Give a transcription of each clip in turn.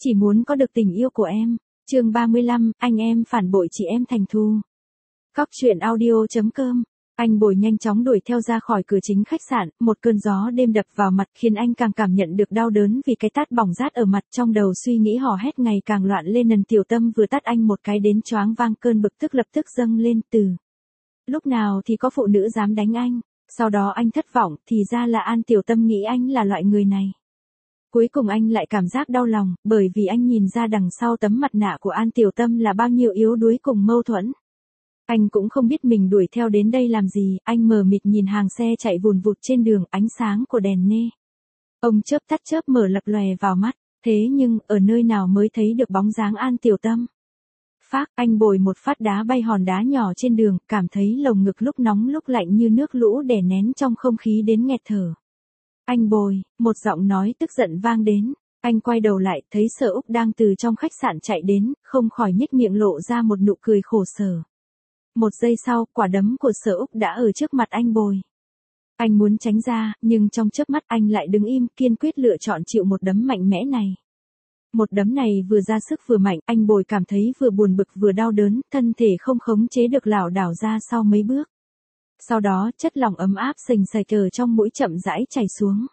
Chỉ muốn có được tình yêu của em. Chương 35, anh em phản bội chị em thành thù. Cóc truyện audio.com. Anh Bồi nhanh chóng đuổi theo ra khỏi cửa chính khách sạn, một cơn gió đêm đập vào mặt khiến anh càng cảm nhận được đau đớn vì cái tát bỏng rát ở mặt, trong đầu suy nghĩ hò hét ngày càng loạn lên. Nần Tiểu Tâm vừa tát anh một cái đến choáng váng, cơn bực tức lập tức dâng lên. Từ lúc nào thì có phụ nữ dám đánh anh? Sau đó anh thất vọng, thì ra là An Tiểu Tâm nghĩ anh là loại người này. Cuối cùng anh lại cảm giác đau lòng, bởi vì anh nhìn ra đằng sau tấm mặt nạ của An Tiểu Tâm là bao nhiêu yếu đuối cùng mâu thuẫn. Anh cũng không biết mình đuổi theo đến đây làm gì, anh mờ mịt nhìn hàng xe chạy vùn vụt trên đường, ánh sáng của đèn nê ông chớp tắt chớp mở lập lòe vào mắt, thế nhưng, ở nơi nào mới thấy được bóng dáng An Tiểu Tâm? Phác, anh Bồi một phát đá bay hòn đá nhỏ trên đường, cảm thấy lồng ngực lúc nóng lúc lạnh như nước lũ đè nén trong không khí đến nghẹt thở. Anh Bồi, một giọng nói tức giận vang đến. Anh quay đầu lại, thấy Sở Úc đang từ trong khách sạn chạy đến, không khỏi nhếch miệng lộ ra một nụ cười khổ sở. Một giây sau, quả đấm của Sở Úc đã ở trước mặt anh Bồi. Anh muốn tránh ra, nhưng trong chớp mắt anh lại đứng im, kiên quyết lựa chọn chịu một đấm mạnh mẽ này. Một đấm này vừa ra sức vừa mạnh, anh Bồi cảm thấy vừa buồn bực vừa đau đớn, thân thể không khống chế được lảo đảo ra sau mấy bước. Sau đó, chất lỏng ấm áp sình sạch ở trong mũi chậm rãi chảy xuống.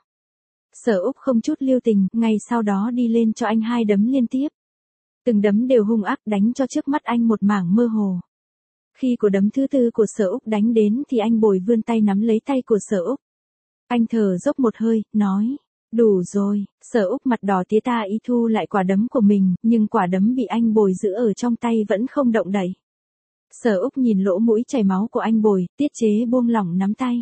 Sở Úc không chút lưu tình, ngay sau đó đi lên cho anh 2 đấm liên tiếp. Từng đấm đều hung ác đánh cho trước mắt anh một mảng mơ hồ. Khi của đấm thứ tư của Sở Úc đánh đến thì anh Bồi vươn tay nắm lấy tay của Sở Úc. Anh thở dốc một hơi, nói, đủ rồi. Sở Úc mặt đỏ tía ta ý thu lại quả đấm của mình, nhưng quả đấm bị anh Bồi giữ ở trong tay vẫn không động đậy. Sở Úc nhìn lỗ mũi chảy máu của anh Bồi, tiết chế buông lỏng nắm tay.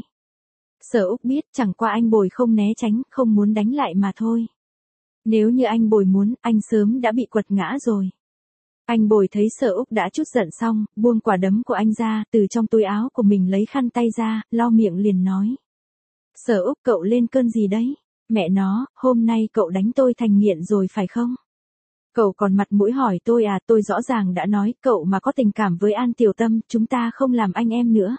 Sở Úc biết chẳng qua anh Bồi không né tránh, không muốn đánh lại mà thôi. Nếu như anh Bồi muốn, anh sớm đã bị quật ngã rồi. Anh Bồi thấy Sở Úc đã chút giận xong, buông quả đấm của anh ra, từ trong túi áo của mình lấy khăn tay ra, lau miệng liền nói. Sở Úc, cậu lên cơn gì đấy? Mẹ nó, hôm nay cậu đánh tôi thành nghiện rồi phải không? Cậu còn mặt mũi hỏi tôi à? Tôi rõ ràng đã nói, cậu mà có tình cảm với An Tiểu Tâm, chúng ta không làm anh em nữa.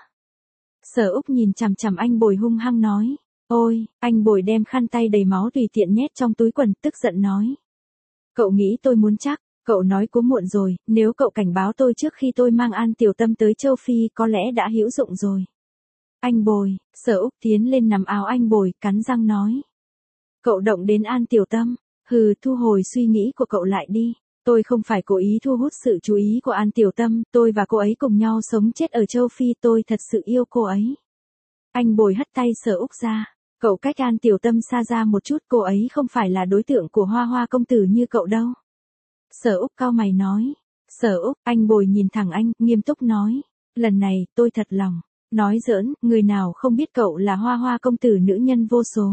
Sở Úc nhìn chằm chằm anh Bồi hung hăng nói. Ôi, anh Bồi đem khăn tay đầy máu tùy tiện nhét trong túi quần, tức giận nói. Cậu nghĩ tôi muốn chắc, cậu nói quá muộn rồi, nếu cậu cảnh báo tôi trước khi tôi mang An Tiểu Tâm tới châu Phi có lẽ đã hữu dụng rồi. Anh Bồi, Sở Úc tiến lên nắm áo anh Bồi, cắn răng nói. Cậu động đến An Tiểu Tâm, hừ, thu hồi suy nghĩ của cậu lại đi. Tôi không phải cố ý thu hút sự chú ý của An Tiểu Tâm, tôi và cô ấy cùng nhau sống chết ở châu Phi, tôi thật sự yêu cô ấy. Anh Bồi hất tay Sở Úc ra, cậu cách An Tiểu Tâm xa ra một chút, cô ấy không phải là đối tượng của Hoa Hoa công tử như cậu đâu. Sở Úc cau mày nói. Sở Úc, anh Bồi nhìn thẳng anh, nghiêm túc nói. Lần này, tôi thật lòng. Nói giỡn, người nào không biết cậu là Hoa Hoa công tử nữ nhân vô số.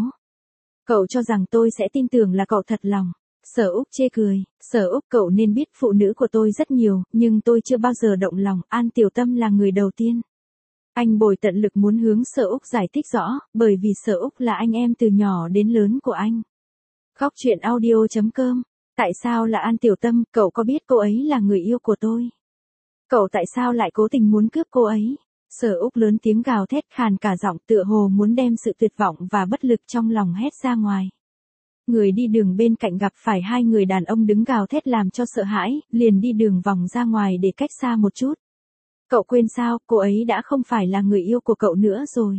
Cậu cho rằng tôi sẽ tin tưởng là cậu thật lòng. Sở Úc chê cười. Sở Úc, cậu nên biết phụ nữ của tôi rất nhiều, nhưng tôi chưa bao giờ động lòng, An Tiểu Tâm là người đầu tiên. Anh Bồi tận lực muốn hướng Sở Úc giải thích rõ, bởi vì Sở Úc là anh em từ nhỏ đến lớn của anh. Cóc truyện audio.com. Tại sao là An Tiểu Tâm, cậu có biết cô ấy là người yêu của tôi? Cậu tại sao lại cố tình muốn cướp cô ấy? Sở Úc lớn tiếng gào thét khàn cả giọng, tựa hồ muốn đem sự tuyệt vọng và bất lực trong lòng hét ra ngoài. Người đi đường bên cạnh gặp phải 2 người đàn ông đứng gào thét làm cho sợ hãi, liền đi đường vòng ra ngoài để cách xa một chút. Cậu quên sao, cô ấy đã không phải là người yêu của cậu nữa rồi.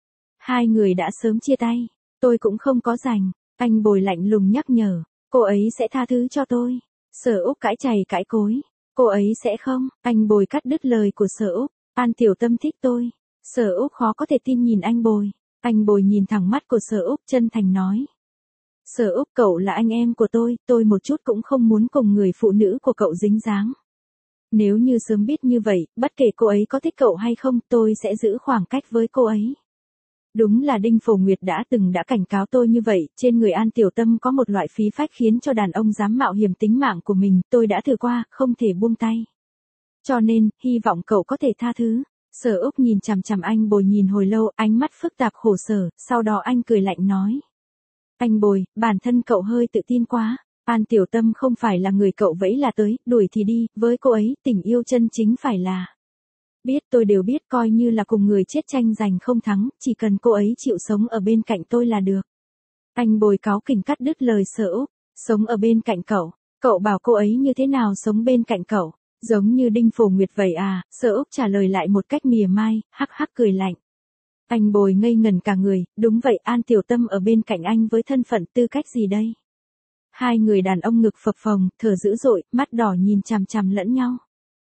2 người đã sớm chia tay, tôi cũng không có rảnh. Anh Bồi lạnh lùng nhắc nhở, cô ấy sẽ tha thứ cho tôi. Sở Úc cãi chày cãi cối, cô ấy sẽ không. Anh Bồi cắt đứt lời của Sở Úc, An Tiểu Tâm thích tôi. Sở Úc khó có thể tin nhìn anh Bồi. Anh Bồi nhìn thẳng mắt của Sở Úc chân thành nói. Sở Úc, cậu là anh em của tôi một chút cũng không muốn cùng người phụ nữ của cậu dính dáng. Nếu như sớm biết như vậy, bất kể cô ấy có thích cậu hay không, tôi sẽ giữ khoảng cách với cô ấy. Đúng là Đinh Phổ Nguyệt đã cảnh cáo tôi như vậy, trên người An Tiểu Tâm có một loại khí phách khiến cho đàn ông dám mạo hiểm tính mạng của mình, tôi đã thử qua, không thể buông tay. Cho nên, hy vọng cậu có thể tha thứ. Sở Úc nhìn chằm chằm anh Bồi nhìn hồi lâu, ánh mắt phức tạp khổ sở, sau đó anh cười lạnh nói. Anh Bồi, bản thân cậu hơi tự tin quá. An Tiểu Tâm không phải là người cậu vẫy là tới, đuổi thì đi, với cô ấy, tình yêu chân chính phải là. Biết, tôi đều biết, coi như là cùng người chết tranh giành không thắng, chỉ cần cô ấy chịu sống ở bên cạnh tôi là được. Anh Bồi cáu kỉnh cắt đứt lời Sở Úc, sống ở bên cạnh cậu Cậu bảo cô ấy như thế nào sống bên cạnh cậu? Giống như Đinh Phổ Nguyệt vậy à? Sở Úc trả lời lại một cách mỉa mai, hắc hắc cười lạnh. Anh Bồi ngây ngẩn cả người, đúng vậy, An Tiểu Tâm ở bên cạnh anh với thân phận tư cách gì đây? Hai người đàn ông ngực phập phồng, thở dữ dội, mắt đỏ nhìn chằm chằm lẫn nhau.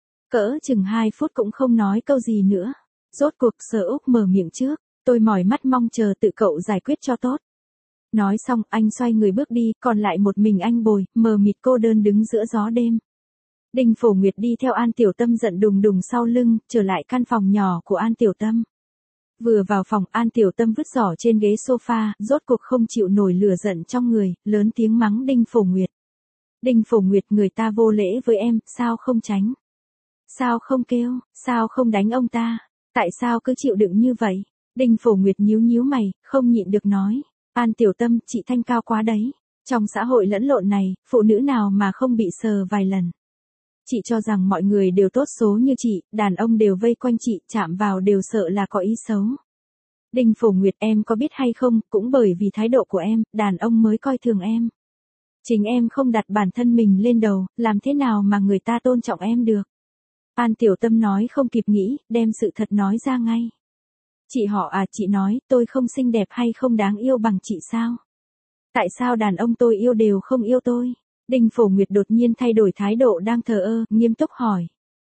Cỡ chừng 2 phút cũng không nói câu gì nữa. Rốt cuộc Sở Úc mở miệng trước, tôi mỏi mắt mong chờ tự cậu giải quyết cho tốt. Nói xong anh xoay người bước đi, còn lại một mình anh Bồi, mờ mịt cô đơn đứng giữa gió đêm. Đinh Phổ Nguyệt đi theo An Tiểu Tâm giận đùng đùng sau lưng, trở lại căn phòng nhỏ của An Tiểu Tâm. Vừa vào phòng An Tiểu Tâm vứt giỏ trên ghế sofa, rốt cuộc không chịu nổi lửa giận trong người, lớn tiếng mắng Đinh Phổ Nguyệt. Đinh Phổ Nguyệt, người ta vô lễ với em, sao không tránh? Sao không kêu, sao không đánh ông ta? Tại sao cứ chịu đựng như vậy? Đinh Phổ Nguyệt nhíu nhíu mày, không nhịn được nói. An Tiểu Tâm, chị thanh cao quá đấy. Trong xã hội lẫn lộn này, phụ nữ nào mà không bị sờ vài lần. Chị cho rằng mọi người đều tốt số như chị, đàn ông đều vây quanh chị, chạm vào đều sợ là có ý xấu. Đinh Phổ Nguyệt, em có biết hay không, cũng bởi vì thái độ của em, đàn ông mới coi thường em. Chính em không đặt bản thân mình lên đầu, làm thế nào mà người ta tôn trọng em được? An Tiểu Tâm nói không kịp nghĩ, đem sự thật nói ra ngay. Chị họ à, chị nói, tôi không xinh đẹp hay không đáng yêu bằng chị sao? Tại sao đàn ông tôi yêu đều không yêu tôi? Đinh Phổ Nguyệt đột nhiên thay đổi thái độ đang thờ ơ, nghiêm túc hỏi.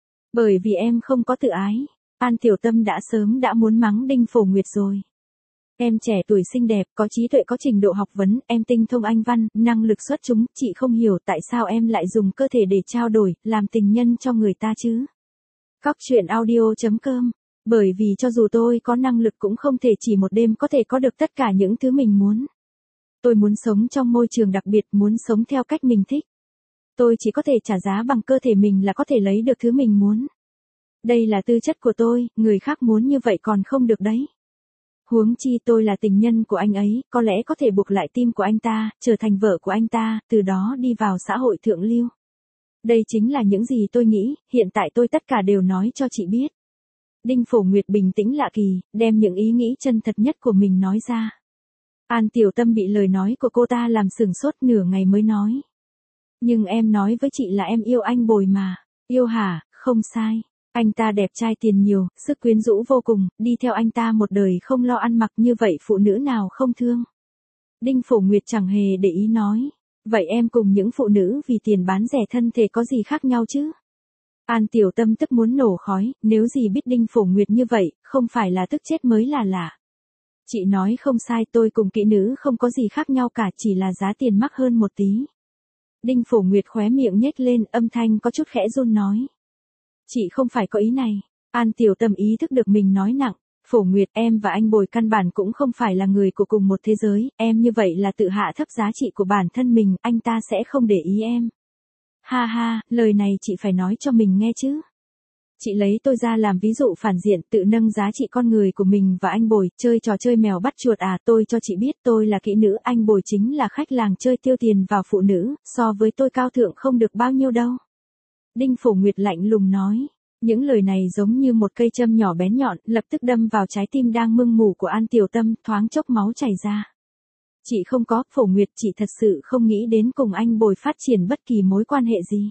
Bởi vì em không có tự ái. An Tiểu Tâm đã sớm đã muốn mắng Đinh Phổ Nguyệt rồi. Em trẻ tuổi xinh đẹp, có trí tuệ, có trình độ học vấn, em tinh thông Anh văn, năng lực xuất chúng, chị không hiểu tại sao em lại dùng cơ thể để trao đổi, làm tình nhân cho người ta chứ. Cóc truyện audio.com. Bởi vì cho dù tôi có năng lực cũng không thể chỉ một đêm có thể có được tất cả những thứ mình muốn. Tôi muốn sống trong môi trường đặc biệt, muốn sống theo cách mình thích. Tôi chỉ có thể trả giá bằng cơ thể mình là có thể lấy được thứ mình muốn. Đây là tư chất của tôi, người khác muốn như vậy còn không được đấy. Huống chi tôi là tình nhân của anh ấy, có lẽ có thể buộc lại tim của anh ta, trở thành vợ của anh ta, từ đó đi vào xã hội thượng lưu. Đây chính là những gì tôi nghĩ, hiện tại tôi tất cả đều nói cho chị biết. Đinh Phổ Nguyệt bình tĩnh lạ kỳ, đem những ý nghĩ chân thật nhất của mình nói ra. An Tiểu Tâm bị lời nói của cô ta làm sửng sốt nửa ngày mới nói. Nhưng em nói với chị là em yêu anh Bồi mà. Yêu hả? Không sai. Anh ta đẹp trai, tiền nhiều, sức quyến rũ vô cùng, đi theo anh ta một đời không lo ăn mặc, như vậy phụ nữ nào không thương. Đinh Phổ Nguyệt chẳng hề để ý nói. Vậy em cùng những phụ nữ vì tiền bán rẻ thân thể có gì khác nhau chứ? An Tiểu Tâm tức muốn nổ khói, nếu gì biết Đinh Phổ Nguyệt như vậy, không phải là tức chết mới là lạ. Chị nói không sai, tôi cùng kỹ nữ không có gì khác nhau cả, chỉ là giá tiền mắc hơn một tí. Đinh Phổ Nguyệt khóe miệng nhếch lên, âm thanh có chút khẽ run nói. Chị không phải có ý này. An Tiểu Tâm ý thức được mình nói nặng. Phổ Nguyệt, em và anh Bồi căn bản cũng không phải là người của cùng một thế giới, em như vậy là tự hạ thấp giá trị của bản thân mình, anh ta sẽ không để ý em. Ha ha, lời này chị phải nói cho mình nghe chứ. Chị lấy tôi ra làm ví dụ phản diện, tự nâng giá trị con người của mình và anh Bồi, chơi trò chơi mèo bắt chuột à? Tôi cho chị biết tôi là kỹ nữ, anh Bồi chính là khách làng chơi tiêu tiền vào phụ nữ, so với tôi cao thượng không được bao nhiêu đâu. Đinh Phổ Nguyệt lạnh lùng nói. Những lời này giống như một cây châm nhỏ bén nhọn, lập tức đâm vào trái tim đang mưng mù của An Tiểu Tâm, thoáng chốc máu chảy ra. Chị không có, Phổ Nguyệt, chị thật sự không nghĩ đến cùng anh Bồi phát triển bất kỳ mối quan hệ gì.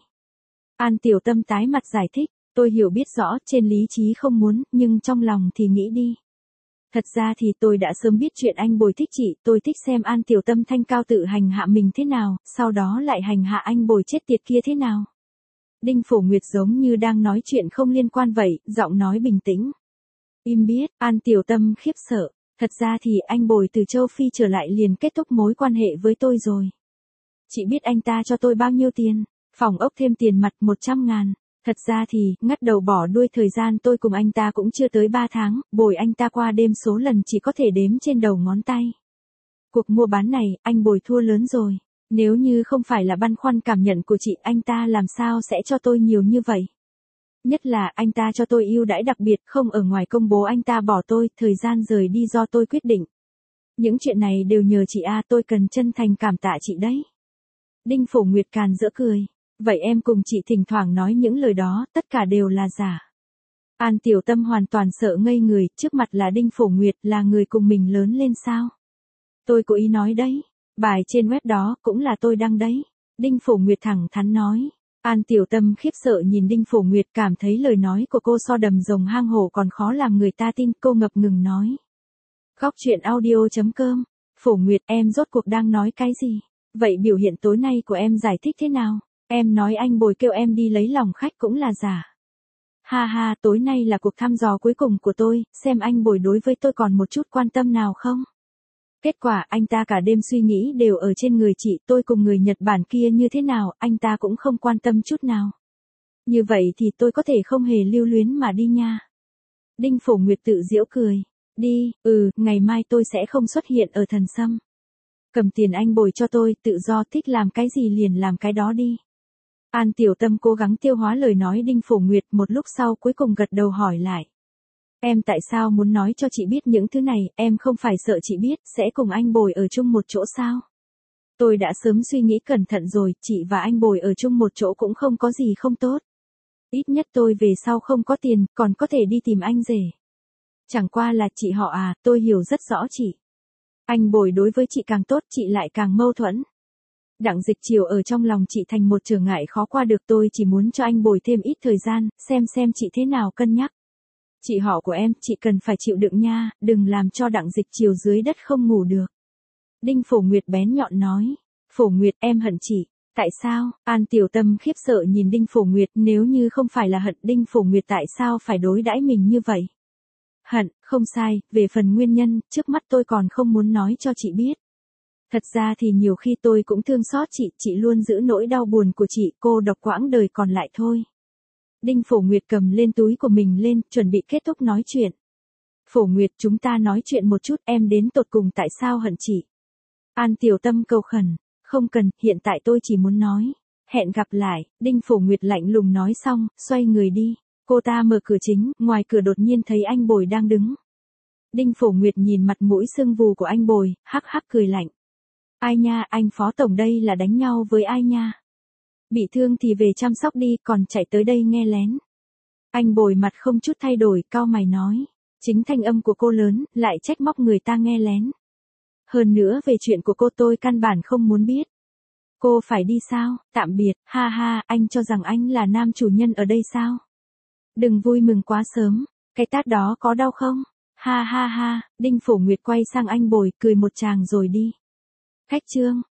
An Tiểu Tâm tái mặt giải thích, tôi hiểu biết rõ, trên lý trí không muốn, nhưng trong lòng thì nghĩ đi. Thật ra thì tôi đã sớm biết chuyện anh Bồi thích chị, tôi thích xem An Tiểu Tâm thanh cao tự hành hạ mình thế nào, sau đó lại hành hạ anh Bồi chết tiệt kia thế nào. Đinh Phổ Nguyệt giống như đang nói chuyện không liên quan vậy, giọng nói bình tĩnh. Im biết, An Tiểu Tâm khiếp sợ. Thật ra thì anh Bồi từ châu Phi trở lại liền kết thúc mối quan hệ với tôi rồi. Chị biết anh ta cho tôi bao nhiêu tiền? Phòng ốc thêm tiền mặt 100.000. Thật ra thì, ngắt đầu bỏ đuôi, thời gian tôi cùng anh ta cũng chưa tới 3 tháng, Bồi anh ta qua đêm số lần chỉ có thể đếm trên đầu ngón tay. Cuộc mua bán này, anh Bồi thua lớn rồi. Nếu như không phải là băn khoăn cảm nhận của chị, anh ta làm sao sẽ cho tôi nhiều như vậy? Nhất là anh ta cho tôi ưu đãi đặc biệt, không ở ngoài công bố anh ta bỏ tôi, thời gian rời đi do tôi quyết định. Những chuyện này đều nhờ chị a, tôi cần chân thành cảm tạ chị đấy. Đinh Phổ Nguyệt càn rỡ cười. Vậy em cùng chị thỉnh thoảng nói những lời đó, tất cả đều là giả. An Tiểu Tâm hoàn toàn sợ ngây người, trước mặt là Đinh Phổ Nguyệt, là người cùng mình lớn lên sao? Tôi cố ý nói đấy. Bài trên web đó cũng là tôi đăng đấy. Đinh Phổ Nguyệt thẳng thắn nói. An Tiểu Tâm khiếp sợ nhìn Đinh Phổ Nguyệt, cảm thấy lời nói của cô so đầm rồng hang hổ còn khó làm người ta tin, cô ngập ngừng nói. Góc truyện audio.com. Phổ Nguyệt, em rốt cuộc đang nói cái gì? Vậy biểu hiện tối nay của em giải thích thế nào? Em nói anh Bồi kêu em đi lấy lòng khách cũng là giả. Ha ha, tối nay là cuộc thăm dò cuối cùng của tôi, xem anh Bồi đối với tôi còn một chút quan tâm nào không? Kết quả anh ta cả đêm suy nghĩ đều ở trên người chị, tôi cùng người Nhật Bản kia như thế nào, anh ta cũng không quan tâm chút nào. Như vậy thì tôi có thể không hề lưu luyến mà đi nha. Đinh Phổ Nguyệt tự giễu cười. Đi, ngày mai tôi sẽ không xuất hiện ở Thần Sâm. Cầm tiền anh Bồi cho tôi, tự do thích làm cái gì liền làm cái đó đi. An Tiểu Tâm cố gắng tiêu hóa lời nói Đinh Phổ Nguyệt, một lúc sau cuối cùng gật đầu hỏi lại. Em tại sao muốn nói cho chị biết những thứ này, em không phải sợ chị biết sẽ cùng anh Bồi ở chung một chỗ sao? Tôi đã sớm suy nghĩ cẩn thận rồi, chị và anh Bồi ở chung một chỗ cũng không có gì không tốt. Ít nhất tôi về sau không có tiền, còn có thể đi tìm anh rể. Chẳng qua là chị họ à, tôi hiểu rất rõ chị. Anh Bồi đối với chị càng tốt, chị lại càng mâu thuẫn. Đặng Dịch Chiều ở trong lòng chị thành một trở ngại khó qua được, tôi chỉ muốn cho anh Bồi thêm ít thời gian, xem chị thế nào cân nhắc. Chị họ của em, chị cần phải chịu đựng nha, đừng làm cho Đặng Dịch Chiều dưới đất không ngủ được. Đinh Phổ Nguyệt bén nhọn nói. Phổ Nguyệt, em hận chị. Tại sao? An Tiểu Tâm khiếp sợ nhìn Đinh Phổ Nguyệt, nếu như không phải là hận, Đinh Phổ Nguyệt tại sao phải đối đãi mình như vậy? Hận, không sai, về phần nguyên nhân, trước mắt tôi còn không muốn nói cho chị biết. Thật ra thì nhiều khi tôi cũng thương xót chị luôn giữ nỗi đau buồn của chị, cô độc quãng đời còn lại thôi. Đinh Phổ Nguyệt cầm lên túi của mình lên, chuẩn bị kết thúc nói chuyện. Phổ Nguyệt, chúng ta nói chuyện một chút, em đến tột cùng tại sao hận chị? An Tiểu Tâm cầu khẩn. Không cần, hiện tại tôi chỉ muốn nói. Hẹn gặp lại, Đinh Phổ Nguyệt lạnh lùng nói xong, xoay người đi. Cô ta mở cửa chính, ngoài cửa đột nhiên thấy anh Bồi đang đứng. Đinh Phổ Nguyệt nhìn mặt mũi sưng vù của anh Bồi, hắc hắc cười lạnh. Ai nha, anh Phó Tổng đây là đánh nhau với ai nha? Bị thương thì về chăm sóc đi, còn chạy tới đây nghe lén. Anh Bồi mặt không chút thay đổi, cau mày nói. Chính thanh âm của cô lớn, lại trách móc người ta nghe lén. Hơn nữa về chuyện của cô tôi căn bản không muốn biết. Cô phải đi sao? Tạm biệt, ha ha, anh cho rằng anh là nam chủ nhân ở đây sao? Đừng vui mừng quá sớm, cái tát đó có đau không? Ha ha ha, Đinh Phổ Nguyệt quay sang anh Bồi, cười một tràng rồi đi. Khách trương.